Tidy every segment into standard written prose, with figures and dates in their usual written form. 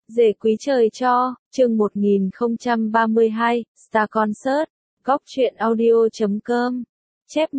Dề quý trời cho, chương 1032, Star Concert, góc truyện audio.com, chép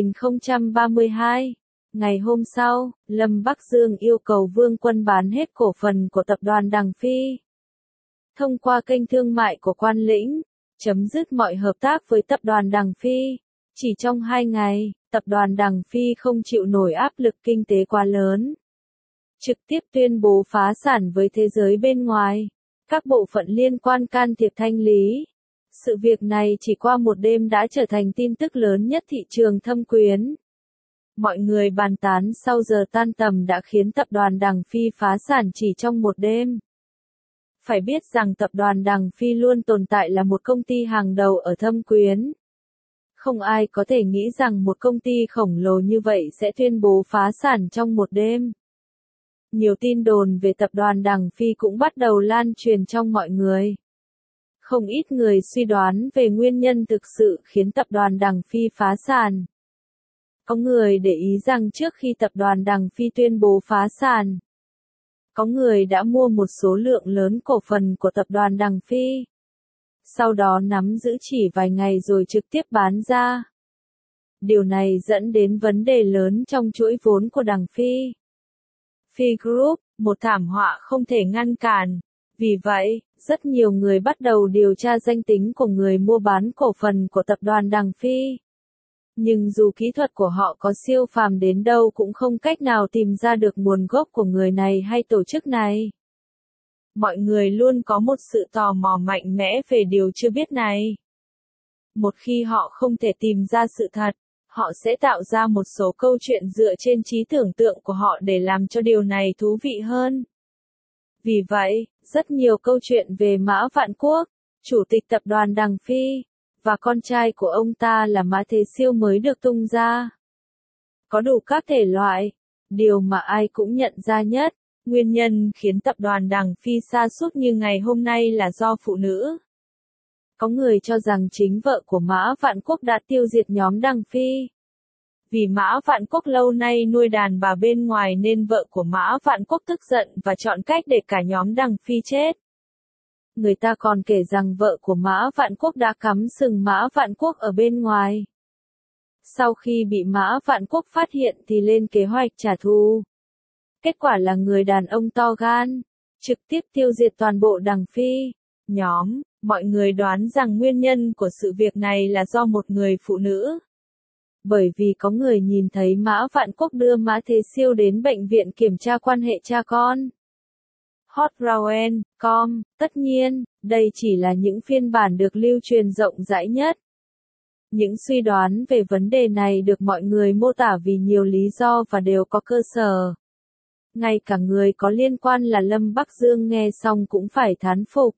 1032. Ngày hôm sau, Lâm Bắc Dương yêu cầu Vương Quân bán hết cổ phần của tập đoàn Đằng Phi. Thông qua kênh thương mại của Quan Lĩnh, chấm dứt mọi hợp tác với tập đoàn Đằng Phi. Chỉ trong 2 ngày, tập đoàn Đằng Phi không chịu nổi áp lực kinh tế quá lớn, trực tiếp tuyên bố phá sản với thế giới bên ngoài. Các bộ phận liên quan can thiệp thanh lý. Sự việc này chỉ qua một đêm đã trở thành tin tức lớn nhất thị trường thâm quyến. Mọi người bàn tán sau giờ tan tầm đã khiến tập đoàn Đằng Phi phá sản chỉ trong một đêm. Phải biết rằng tập đoàn Đằng Phi luôn tồn tại là một công ty hàng đầu ở thâm quyến. Không ai có thể nghĩ rằng một công ty khổng lồ như vậy sẽ tuyên bố phá sản trong một đêm. Nhiều tin đồn về tập đoàn Đằng Phi cũng bắt đầu lan truyền trong mọi người. Không ít người suy đoán về nguyên nhân thực sự khiến tập đoàn Đằng Phi phá sản. Có người để ý rằng trước khi tập đoàn Đằng Phi tuyên bố phá sản, có người đã mua một số lượng lớn cổ phần của tập đoàn Đằng Phi. Sau đó nắm giữ chỉ vài ngày rồi trực tiếp bán ra. Điều này dẫn đến vấn đề lớn trong chuỗi vốn của Đằng Phi. Phi Group, một thảm họa không thể ngăn cản. Vì vậy, rất nhiều người bắt đầu điều tra danh tính của người mua bán cổ phần của tập đoàn Đằng Phi. Nhưng dù kỹ thuật của họ có siêu phàm đến đâu cũng không cách nào tìm ra được nguồn gốc của người này hay tổ chức này. Mọi người luôn có một sự tò mò mạnh mẽ về điều chưa biết này. Một khi họ không thể tìm ra sự thật, họ sẽ tạo ra một số câu chuyện dựa trên trí tưởng tượng của họ để làm cho điều này thú vị hơn. Vì vậy, rất nhiều câu chuyện về Mã Vạn Quốc, chủ tịch tập đoàn Đằng Phi, và con trai của ông ta là Mã Thế Siêu mới được tung ra. Có đủ các thể loại. Điều mà ai cũng nhận ra nhất, nguyên nhân khiến tập đoàn Đằng Phi sa sút như ngày hôm nay là do phụ nữ. Có người cho rằng chính vợ của Mã Vạn Quốc đã tiêu diệt nhóm Đằng Phi. Vì Mã Vạn Quốc lâu nay nuôi đàn bà bên ngoài nên vợ của Mã Vạn Quốc tức giận và chọn cách để cả nhóm Đằng Phi chết. Người ta còn kể rằng vợ của Mã Vạn Quốc đã cắm sừng Mã Vạn Quốc ở bên ngoài. Sau khi bị Mã Vạn Quốc phát hiện thì lên kế hoạch trả thù. Kết quả là người đàn ông to gan, trực tiếp tiêu diệt toàn bộ Đằng Phi. Mọi người đoán rằng nguyên nhân của sự việc này là do một người phụ nữ. Bởi vì có người nhìn thấy Mã Vạn Quốc đưa Mã Thế Siêu đến bệnh viện kiểm tra quan hệ cha con. Hotbrauen.com, tất nhiên, đây chỉ là những phiên bản được lưu truyền rộng rãi nhất. Những suy đoán về vấn đề này được mọi người mô tả vì nhiều lý do và đều có cơ sở. Ngay cả người có liên quan là Lâm Bắc Dương nghe xong cũng phải thán phục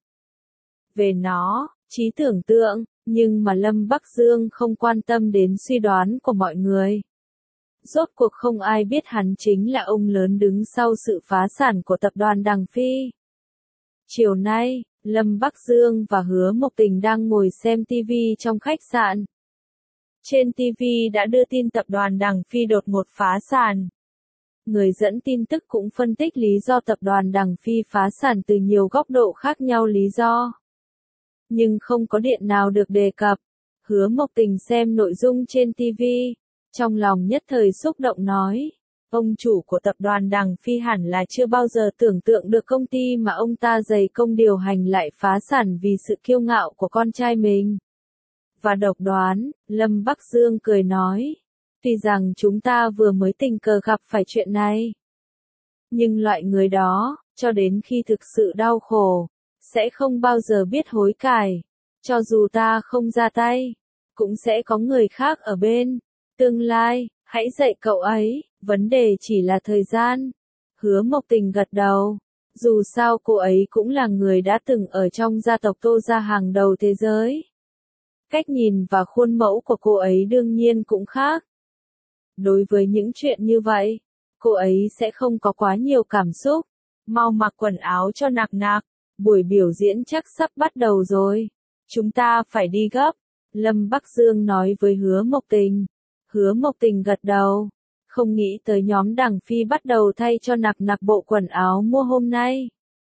về nó, trí tưởng tượng, nhưng mà Lâm Bắc Dương không quan tâm đến suy đoán của mọi người. Rốt cuộc không ai biết hắn chính là ông lớn đứng sau sự phá sản của tập đoàn Đằng Phi. Chiều nay, Lâm Bắc Dương và Hứa Mộc Tình đang ngồi xem TV trong khách sạn. Trên TV đã đưa tin tập đoàn Đằng Phi đột ngột phá sản. Người dẫn tin tức cũng phân tích lý do tập đoàn Đằng Phi phá sản từ nhiều góc độ khác nhau lý do. Nhưng không có điện nào được đề cập. Hứa Mộc Tình xem nội dung trên TV. Trong lòng nhất thời xúc động nói. Ông chủ của tập đoàn Đằng Phi hẳn là chưa bao giờ tưởng tượng được công ty mà ông ta dày công điều hành lại phá sản vì sự kiêu ngạo của con trai mình. Và độc đoán, Lâm Bắc Dương cười nói. Tuy rằng chúng ta vừa mới tình cờ gặp phải chuyện này. Nhưng loại người đó, cho đến khi thực sự đau khổ, sẽ không bao giờ biết hối cải. Cho dù ta không ra tay, cũng sẽ có người khác ở bên. Tương lai, hãy dạy cậu ấy, vấn đề chỉ là thời gian. Hứa Mộc Tình gật đầu. Dù sao cô ấy cũng là người đã từng ở trong gia tộc Tô gia hàng đầu thế giới. Cách nhìn và khuôn mẫu của cô ấy đương nhiên cũng khác. Đối với những chuyện như vậy, cô ấy sẽ không có quá nhiều cảm xúc. Mau mặc quần áo cho nặc nặc, buổi biểu diễn chắc sắp bắt đầu rồi. Chúng ta phải đi gấp. Lâm Bắc Dương nói với Hứa Mộc Tình. Hứa Mộc Tình gật đầu. Không nghĩ tới nhóm Đằng Phi bắt đầu thay cho nặc nặc bộ quần áo mua hôm nay.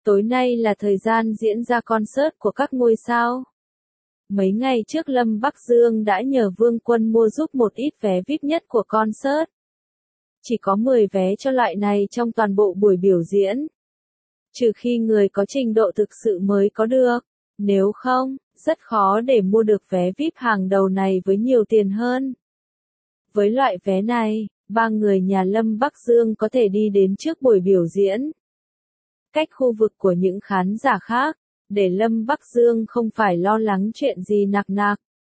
Tối nay là thời gian diễn ra concert của các ngôi sao. Mấy ngày trước Lâm Bắc Dương đã nhờ Vương Quân mua giúp một ít vé VIP nhất của concert. Chỉ có 10 vé cho loại này trong toàn bộ buổi biểu diễn. Trừ khi người có trình độ thực sự mới có được. Nếu không, rất khó để mua được vé VIP hàng đầu này với nhiều tiền hơn. Với loại vé này, 3 người nhà Lâm Bắc Dương có thể đi đến trước buổi biểu diễn. Cách khu vực của những khán giả khác, để Lâm Bắc Dương không phải lo lắng chuyện gì nặc nặc.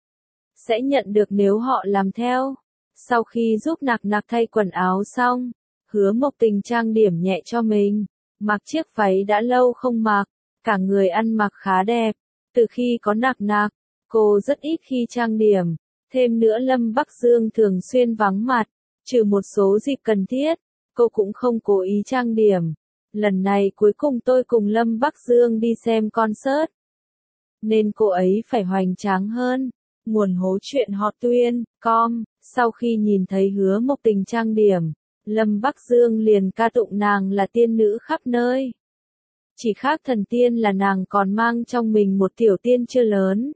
Sẽ nhận được nếu họ làm theo. Sau khi giúp nặc nặc thay quần áo xong, Hứa Mộc Tình trang điểm nhẹ cho mình, mặc chiếc váy đã lâu không mặc, cả người ăn mặc khá đẹp. Từ khi có nặc nặc, cô rất ít khi trang điểm. Thêm nữa Lâm Bắc Dương thường xuyên vắng mặt, trừ một số dịp cần thiết, cô cũng không cố ý trang điểm. Lần này cuối cùng tôi cùng Lâm Bắc Dương đi xem concert, nên cô ấy phải hoành tráng hơn. Nguồn hố chuyện Hot Tuyên.com, sau khi nhìn thấy Hứa Mộc Tình trang điểm, Lâm Bắc Dương liền ca tụng nàng là tiên nữ khắp nơi. Chỉ khác thần tiên là nàng còn mang trong mình một tiểu tiên chưa lớn.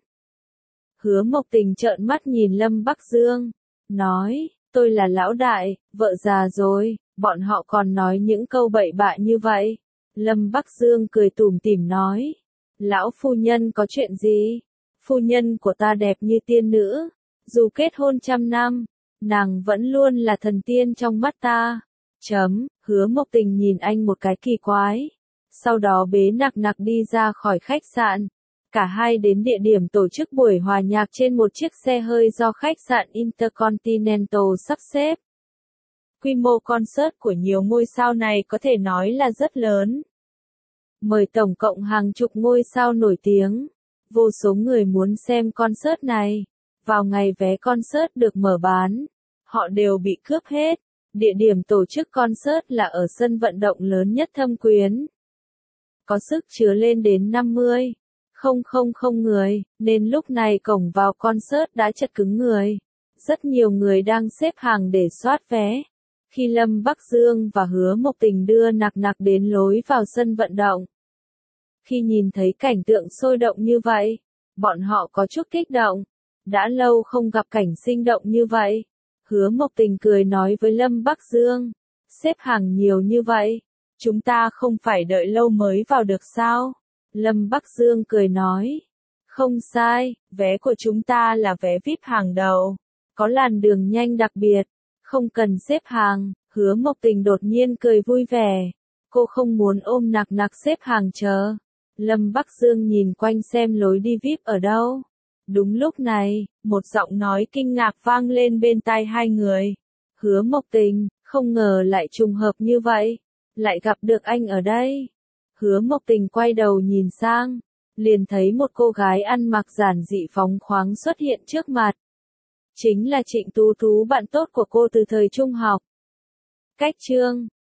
Hứa Mộc Tình trợn mắt nhìn Lâm Bắc Dương, nói, tôi là lão đại, vợ già rồi, bọn họ còn nói những câu bậy bạ như vậy. Lâm Bắc Dương cười tủm tỉm nói, lão phu nhân có chuyện gì? Phu nhân của ta đẹp như tiên nữ, dù kết hôn trăm năm, nàng vẫn luôn là thần tiên trong mắt ta. Hứa Mộc Tình nhìn anh một cái kỳ quái. Sau đó bế nặc nặc đi ra khỏi khách sạn. Cả hai đến địa điểm tổ chức buổi hòa nhạc trên một chiếc xe hơi do khách sạn Intercontinental sắp xếp. Quy mô concert của nhiều ngôi sao này có thể nói là rất lớn. Mời tổng cộng hàng chục ngôi sao nổi tiếng. Vô số người muốn xem concert này. Vào ngày vé concert được mở bán, họ đều bị cướp hết. Địa điểm tổ chức concert là ở sân vận động lớn nhất Thâm Quyến. Có sức chứa lên đến 50,000 người, nên lúc này cổng vào concert đã chật cứng người. Rất nhiều người đang xếp hàng để soát vé. Khi Lâm Bắc Dương và Hứa Mộc Tình đưa nặc nặc đến lối vào sân vận động. Khi nhìn thấy cảnh tượng sôi động như vậy, bọn họ có chút kích động. Đã lâu không gặp cảnh sinh động như vậy. Hứa Mộc Tình cười nói với Lâm Bắc Dương, xếp hàng nhiều như vậy, chúng ta không phải đợi lâu mới vào được sao? Lâm Bắc Dương cười nói, không sai, vé của chúng ta là vé VIP hàng đầu, có làn đường nhanh đặc biệt, không cần xếp hàng. Hứa Mộc Tình đột nhiên cười vui vẻ, cô không muốn ôm nặc nặc xếp hàng chờ. Lâm Bắc Dương nhìn quanh xem lối đi VIP ở đâu. Đúng lúc này, một giọng nói kinh ngạc vang lên bên tai hai người. Hứa Mộc Tình, không ngờ lại trùng hợp như vậy, lại gặp được anh ở đây. Hứa Mộc Tình quay đầu nhìn sang, liền thấy một cô gái ăn mặc giản dị phóng khoáng xuất hiện trước mặt. Chính là Trịnh Tú Tú, bạn tốt của cô từ thời trung học. Cách chương